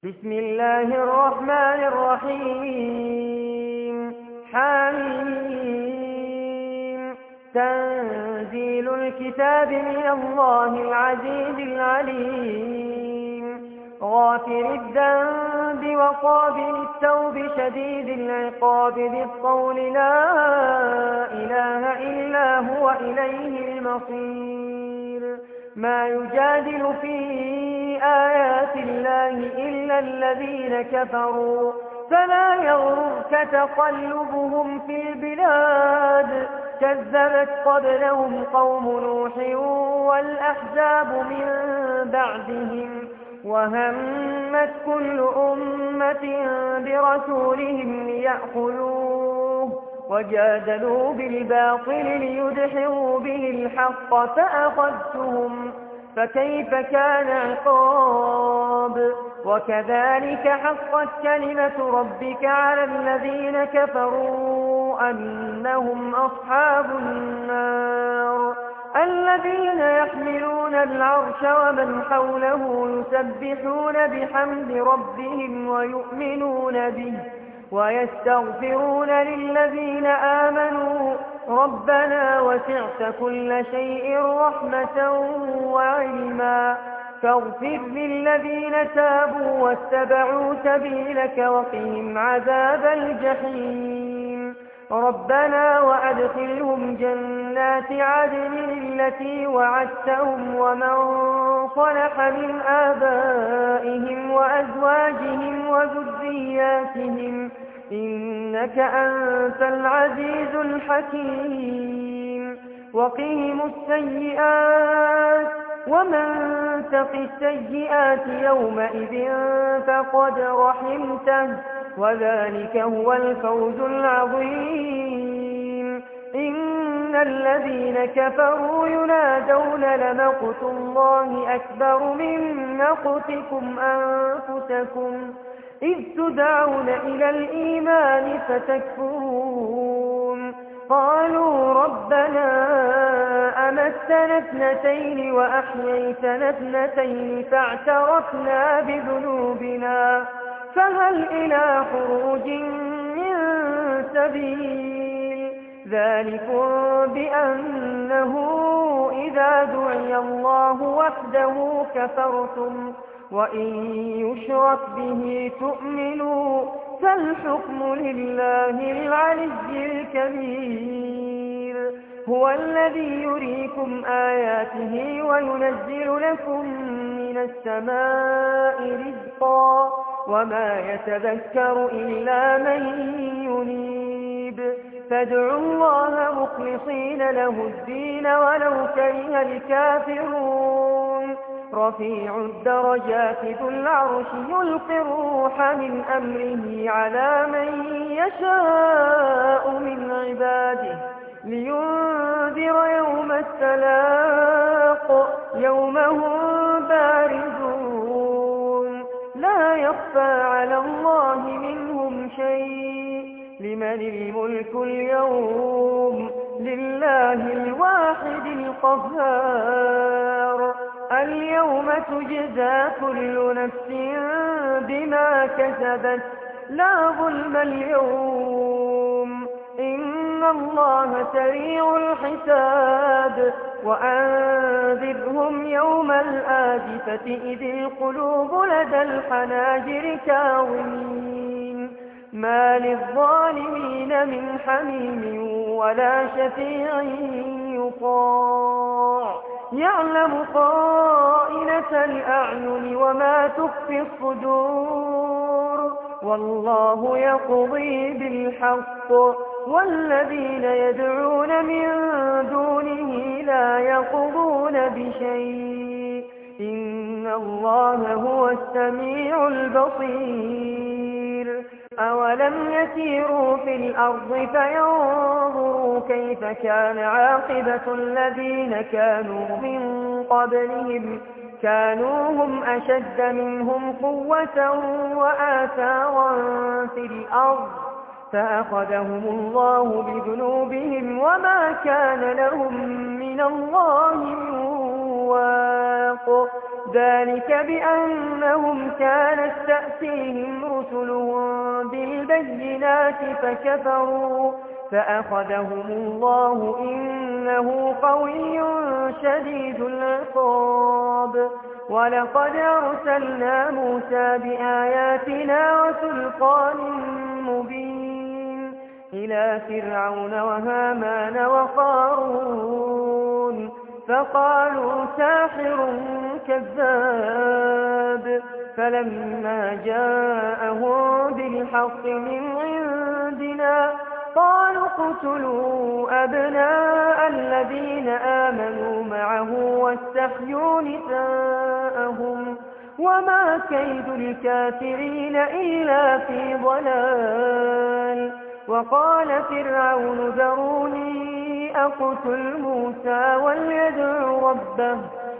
بسم الله الرحمن الرحيم حميم تنزيل الكتاب من الله العزيز العليم غافر الذنب وقابل التوب شديد العقاب بالقول لا إله إلا هو إليه المصير ما يجادل في آيات الله إلا الذين كفروا فلا يغررك تقلبهم في البلاد كذبت قبلهم قوم نوح والأحزاب من بعدهم وهمت كل أمة برسولهم ليأخذوه وجادلوا بالباطل ليدحضوا به الحق فأخذتهم فكيف كان عقاب وكذلك حقت كلمة ربك على الذين كفروا أنهم أصحاب النار الذين يحملون العرش ومن حوله يسبحون بحمد ربهم ويؤمنون به ويستغفرون للذين آمنوا ربنا وسعت كل شيء رحمة وعلما فاغفر للذين تابوا واتبعوا سبيلك وقهم عذاب الجحيم ربنا وأدخلهم جنات عدن التي وعدتهم ومن صلح من آبائهم وأزواجهم وذرياتهم إنك أنت العزيز الحكيم وقهم السيئات ومن تق السيئات يومئذ فقد رحمته وذلك هو الفوز العظيم إن الذين كفروا ينادون لمقت الله أكبر من مقتكم أنفسكم إذ تدعون إلى الإيمان فتكفرون قالوا ربنا أمتنا اثنتين وأحييتنا اثنتين فاعترفنا بذنوبنا فهل إلى خروج من سبيل ذلكم بأنه إذا دعي الله وحده كفرتم وإن يشرك به تؤمنوا فالحكم لله العلي الكبير هو الذي يريكم آياته وينزل لكم من السماء رزقا وما يتذكر إلا من ينيب فادعوا الله مخلصين له الدين ولو كره الكافرون رفيع الدرجات ذو العرش يلقي الروح من أمره على من يشاء من عباده لينذر يوم التلاق يوم هم بارزون لا يخفى على الله منهم شيء لمن الملك اليوم لله الواحد القهار اليوم تجزى كل نفس بما كسبت لا ظلم اليوم إن الله سريع الحساب وأنذرهم يوم الآزفة إذ القلوب لدى الحناجر كاظمين ما للظالمين من حميم ولا شفيع يطاع يعلم خائنة الأعين وما تخفي الصدور والله يقضي بالحق والذين يدعون من دونه لا يقضون بشيء إن الله هو السميع البصير أولم يسيروا في الأرض فينظروا كيف كان عاقبة الذين كانوا من قبلهم كانوا هم أشد منهم قوة وآثارا في الأرض فأخذهم الله بذنوبهم وما كان لهم من الله من واق ذلك بأنهم كانت تأتيهم رسلهم بالبينات فكفروا فأخذهم الله إنه قوي شديد العقاب ولقد أرسلنا موسى بآياتنا وسلطان مبين إلى فرعون وهامان وقارون فقالوا ساحر كذاب فلما جاءهم بالحق من عندنا قالوا اقتلوا أبناء الذين آمنوا معه واستحيوا نساءهم وما كيد الكافرين إلا في ضلال وقال فرعون ذروني أقتل موسى وليدع ربه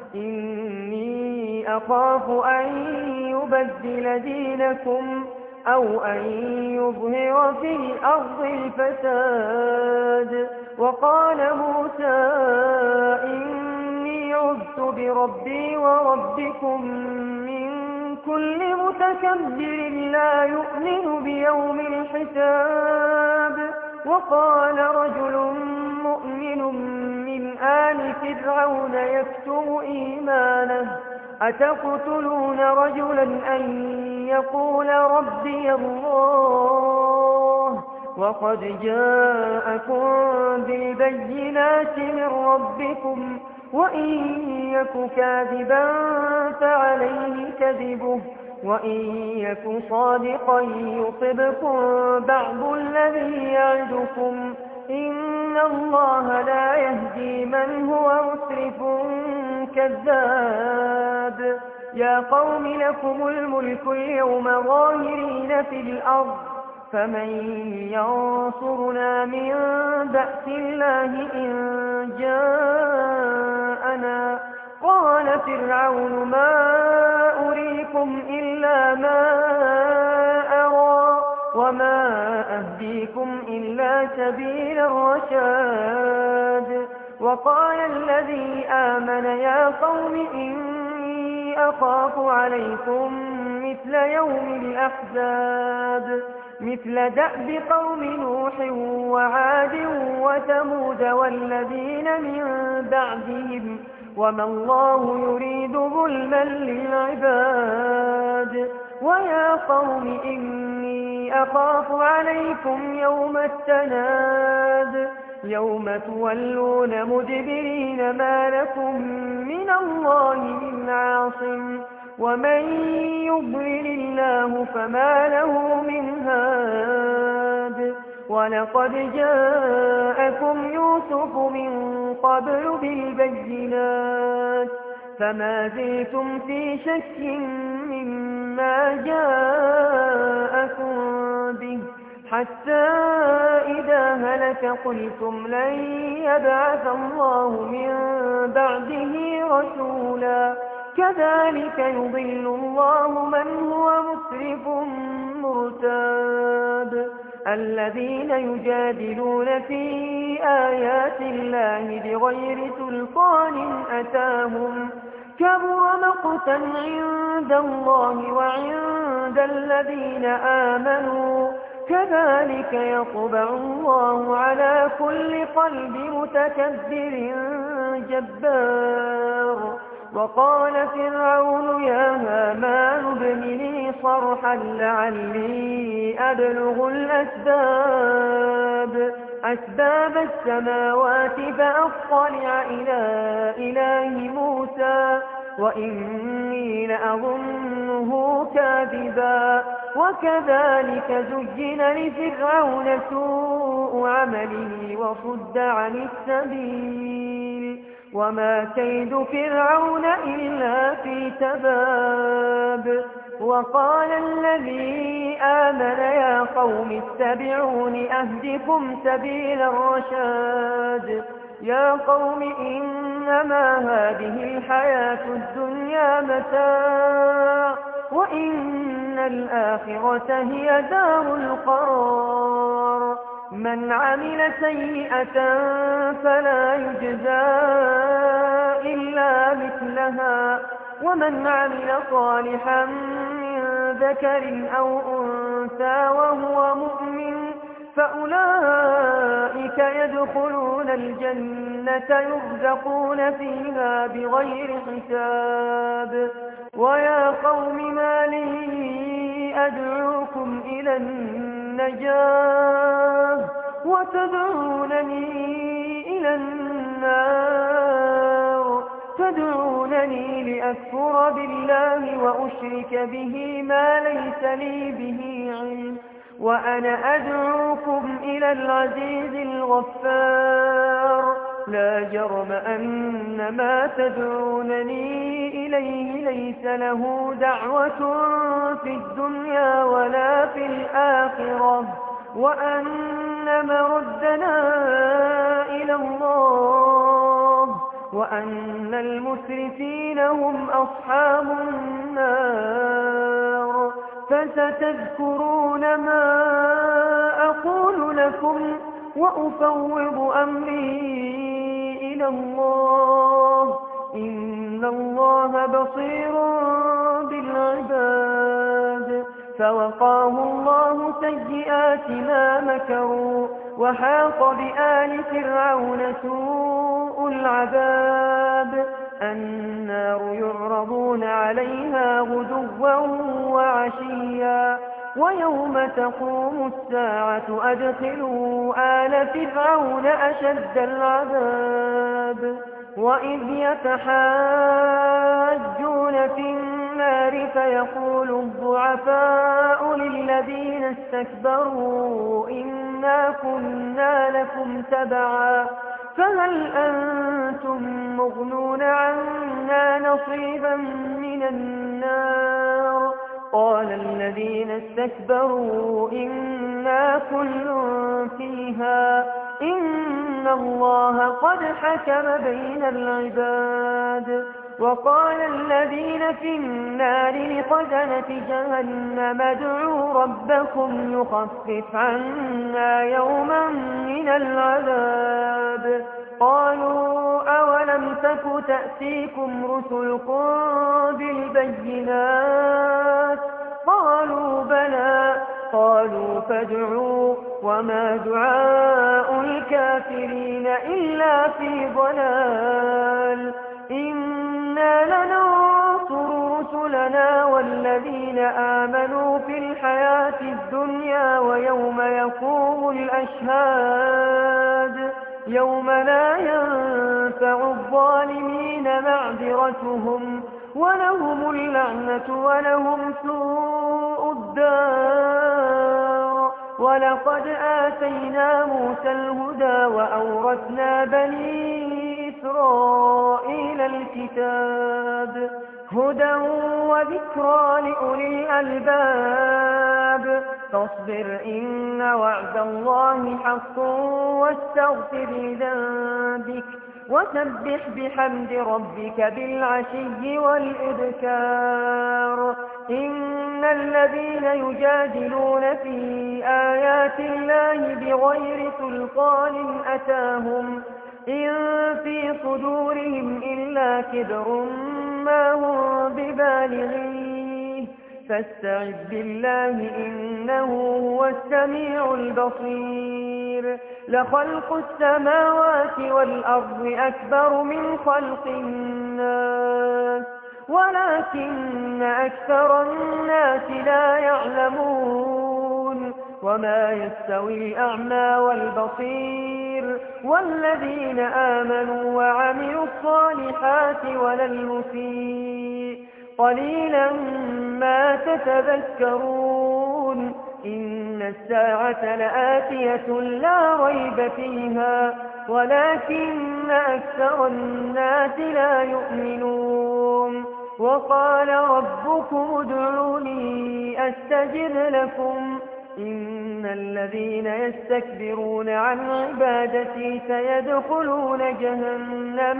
إني أخاف أن يبدل دينكم أو أن يظهر في الأرض الفساد وقال موسى إني عذت بربي وربكم من كل متكبر لا يؤمن بيوم الحساب وقال رجل مؤمن من آل فرعون يكتم إيمانه أتقتلون رجلا أن يقول ربي الله وقد جاءكم بالبينات من ربكم وإن يك كاذبا فعليه كذبه وإن يك صادقا يصبكم بعض الذي يعدكم إن الله لا يهدي من هو مسرف كذاب يا قوم لكم الملك اليوم ظاهرين في الأرض فمن ينصرنا من بأس الله إن جاءنا قال فرعون ما أريكم إلا ما أرى وما أهديكم إلا سبيل الرشاد وقال الذي آمن يا قوم إني أخاف عليكم مثل يوم الأحزاب مثل دأب قوم نوح وعاد وثمود والذين من بعدهم وما الله يريد ظلما للعباد ويا قوم إني أخاف عليكم يوم التناد يوم تولون مدبرين ما لكم من الله من عاصم ومن يضلل الله فما له من هاد ولقد جاءكم يوسف من قبل بالبينات فما زلتم في شك مما جاءكم به حتى إذا هلك قلتم لن يبعث الله من بعده رسولا كذلك يضل الله من هو مسرف مرتاب الذين يجادلون في آيات الله بغير سلطان أتاهم كبر مقتا عند الله وعند الذين آمنوا كذلك يطبع الله على كل قلب متكبر جبار وقال فرعون يا هامان ابن لي صرحا لعلي أبلغ أسباب السماوات فأطلع إلى إله موسى وإني لأظنه كاذبا وكذلك زين لفرعون سوء عمله وصد عن السبيل وما كيد فرعون إلا في تباب وقال الذي آمن يا قوم اتبعون أهدكم سبيل الرشاد يا قوم إنما هذه الحياة الدنيا متاع وإن الآخرة هي دار القرار من عمل سيئة فلا يجزى إلا مثلها ومن عمل صالحا من ذكر أو أنثى وهو مؤمن فأولئك يدخلون الجنة يرزقون فيها بغير حساب. ويا قوم ما لي أدعوكم إلى النجاة وتدعونني إلى النار تدعونني لأكفر بالله وأشرك به ما ليس لي به علم وأنا أدعوكم إلى العزيز الغفار. لا جرم أن ما تدعونني إليه ليس له دعوة في الدنيا ولا في الآخرة وأن مردنا إلى الله وأن المسرفين هم أصحاب النار. فستذكرون ما أقول لكم وأفوض أمري إلى الله إن الله بصير بالعباد. فوقاه الله سيئات ما مكروا وحاق بآل فرعون سوء العذاب. النار يعرضون عليها غدوا وعشيا ويوم تقوم الساعة أدخلوا آل فرعون أشد العذاب. وإذ يتحاجون في النار فيقول الضعفاء للذين استكبروا إنا كنا لكم تبعا فهل أنتم مغنون عنا نصيبا من النار. قال الذين استكبروا إنا كل فيها إن الله قد حكم بين العباد. وقال الذين في النار لخزنة جهنم ادعوا ربكم يخفف عنا يوما من العذاب. قالوا أولم تك تأتيكم رسلكم بالبينات قالوا بلى قالوا فادعوا وما دعاء الكافرين إلا في ضلال. إنا لننصر رسلنا والذين آمنوا في الحياة الدنيا ويوم يقوم الأشهاد يوم لا ينفع الظالمين معذرتهم ولهم اللعنة ولهم سوء الدار. ولقد آتينا موسى الهدى وأورثنا بني إسرائيل الكتاب هدى وذكرى لأولي الألباب. فاصبر إن وعد الله حق واستغفر لذنبك وسبح بحمد ربك بالعشي والإبكار. إن الذين يجادلون في آيات الله بغير سلطان أتاهم إن في صدورهم إلا كبر ما هم ببالغيه فاستعذ بالله إنه هو السميع البصير. لخلق السماوات والأرض أكبر من خلق الناس ولكن أكثر الناس لا يعلمون. وما يستوي الأعمى والبصير والذين آمنوا وعملوا الصالحات ولا المسيء قليلا ما تتذكرون. إن الساعة لآتية لا ريب فيها ولكن أكثر الناس لا يؤمنون. وقال ربكم ادعوني أستجب لكم إن الذين يستكبرون عن عبادتي سيدخلون جهنم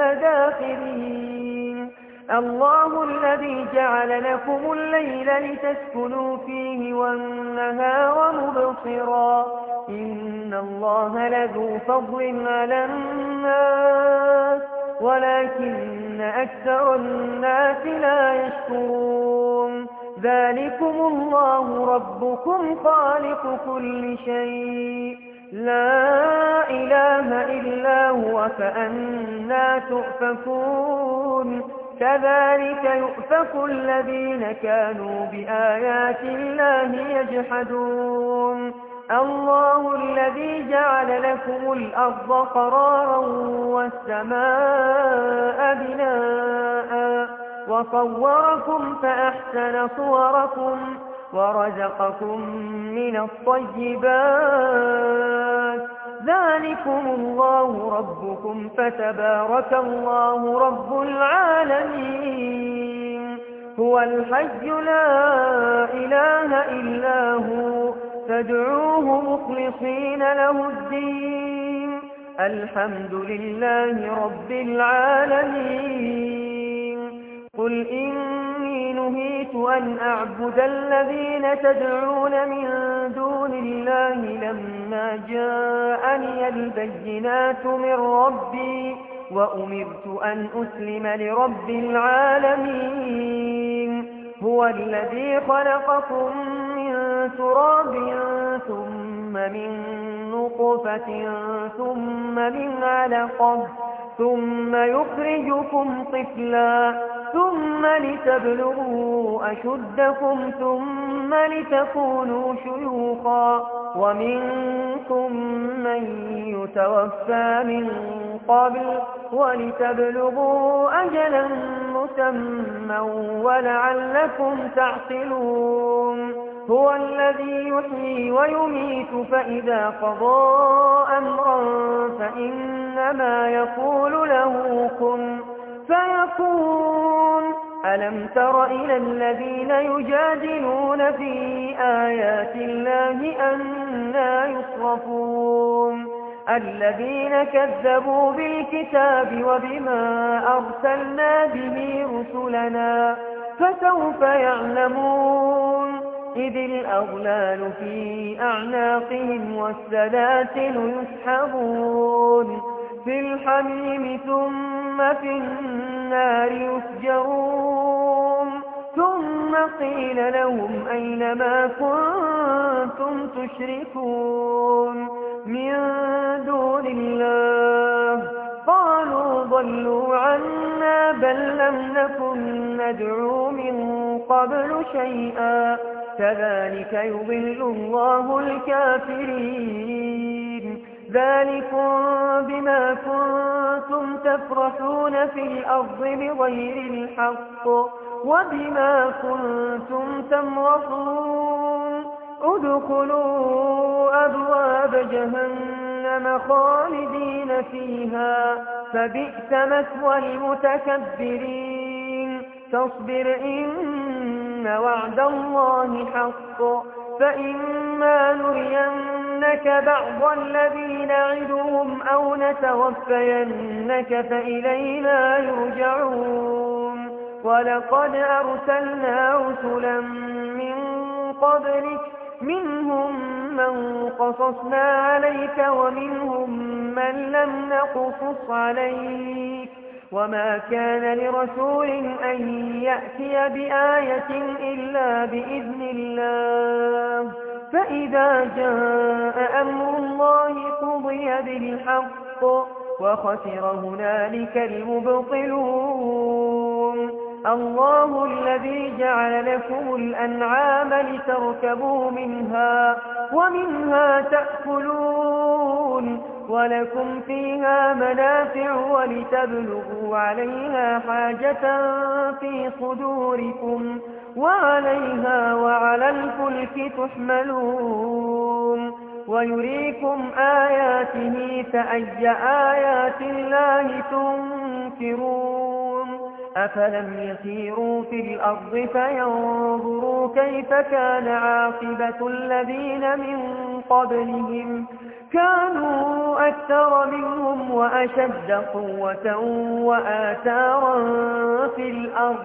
داخرين. الله الذي جعل لكم الليل لتسكنوا فيه والنهار مبصرا إن الله لذو فضل على الناس ولكن أكثر الناس لا يشكرون ذلكم الله ربكم خالق كل شيء لا إله إلا هو فأنى تؤفكون كذلك يؤفك الذين كانوا بآيات الله يجحدون الله الذي جعل لكم الأرض قرارا والسماء بناء وصوركم فأحسن صوركم ورزقكم من الطيبات ذلكم الله ربكم فتبارك الله رب العالمين هو الحي لا إله إلا هو فادعوه مخلصين له الدين الحمد لله رب العالمين قل إني نهيت أن أعبد الذين تدعون من دون الله لما جاءني البينات من ربي وأمرت أن أسلم لرب العالمين هو الذي خلقكم من تراب ثم من نطفة ثم من علقة ثم يخرجكم طفلا ثم لتبلغوا أشدكم ثم لتكونوا شيوخا ومنكم من يتوفى من قبل ولتبلغوا أجلا مسمى ولعلكم تعقلون هو الذي يحيي ويميت فإذا قضى أمرا فإنما يقول له كن فيكون ألم تر إلى الذين يجادلون في آيات الله أنى يصرفون الذين كذبوا بالكتاب وبما أرسلنا به رسلنا فسوف يعلمون إذ الأغلال في أعناقهم والسلاسل يسحبون في الحميم ثم في النار يسجرون ثم قيل لهم أين ما كنتم تشركون من دون الله قالوا ضلوا عنا بل لم نكن ندعو من قبل شيئا كذلك يضل الله الكافرين ذلكم بما كنتم تفرحون في الأرض بغير الحق وبما كنتم تمرحون ادخلوا أبواب جهنم خالدين فيها فبئس مثوى المتكبرين تصبر إن وعد الله حق فإما نرينك بعض الذي نعدهم أو نتوفينك فإلينا يرجعون ولقد أرسلنا رسلا من قبلك منهم من قصصنا عليك ومنهم من لم نقصص عليك وما كان لرسول أن يأتي بآية إلا بإذن الله فإذا جاء أمر الله قضي بالحق وخسر هنالك المبطلون الله الذي جعل لكم الأنعام لتركبوا منها ومنها تأكلون ولكم فيها منافع ولتبلغوا عليها حاجة في صدوركم وعليها وعلى الفلك تحملون ويريكم آياته فأي آيات الله تنكرون أفلم يسيروا في الأرض فينظروا كيف كان عاقبة الذين من قبلهم كانوا أكثر منهم وأشد قوة وآثارا في الأرض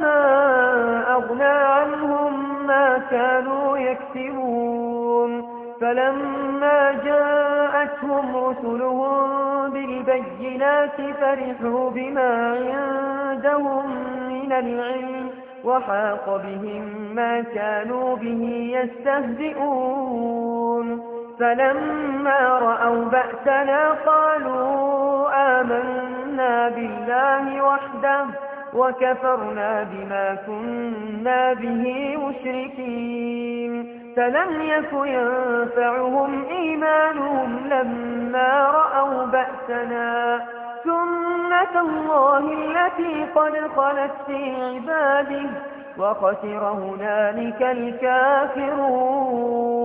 فما أغنى عنهم ما كانوا يكسبون فلما جاءتهم رسلهم بالبينات فرحوا بما عندهم من العلم وحاق بهم ما كانوا به يستهزئون فلما رأوا بأسنا قالوا آمنا بالله وحده وكفرنا بما كنا به مشركين فلم يك ينفعهم إيمانهم لما رأوا بأسنا سنة الله التي قد خلت في عباده وخسر هنالك الكافرون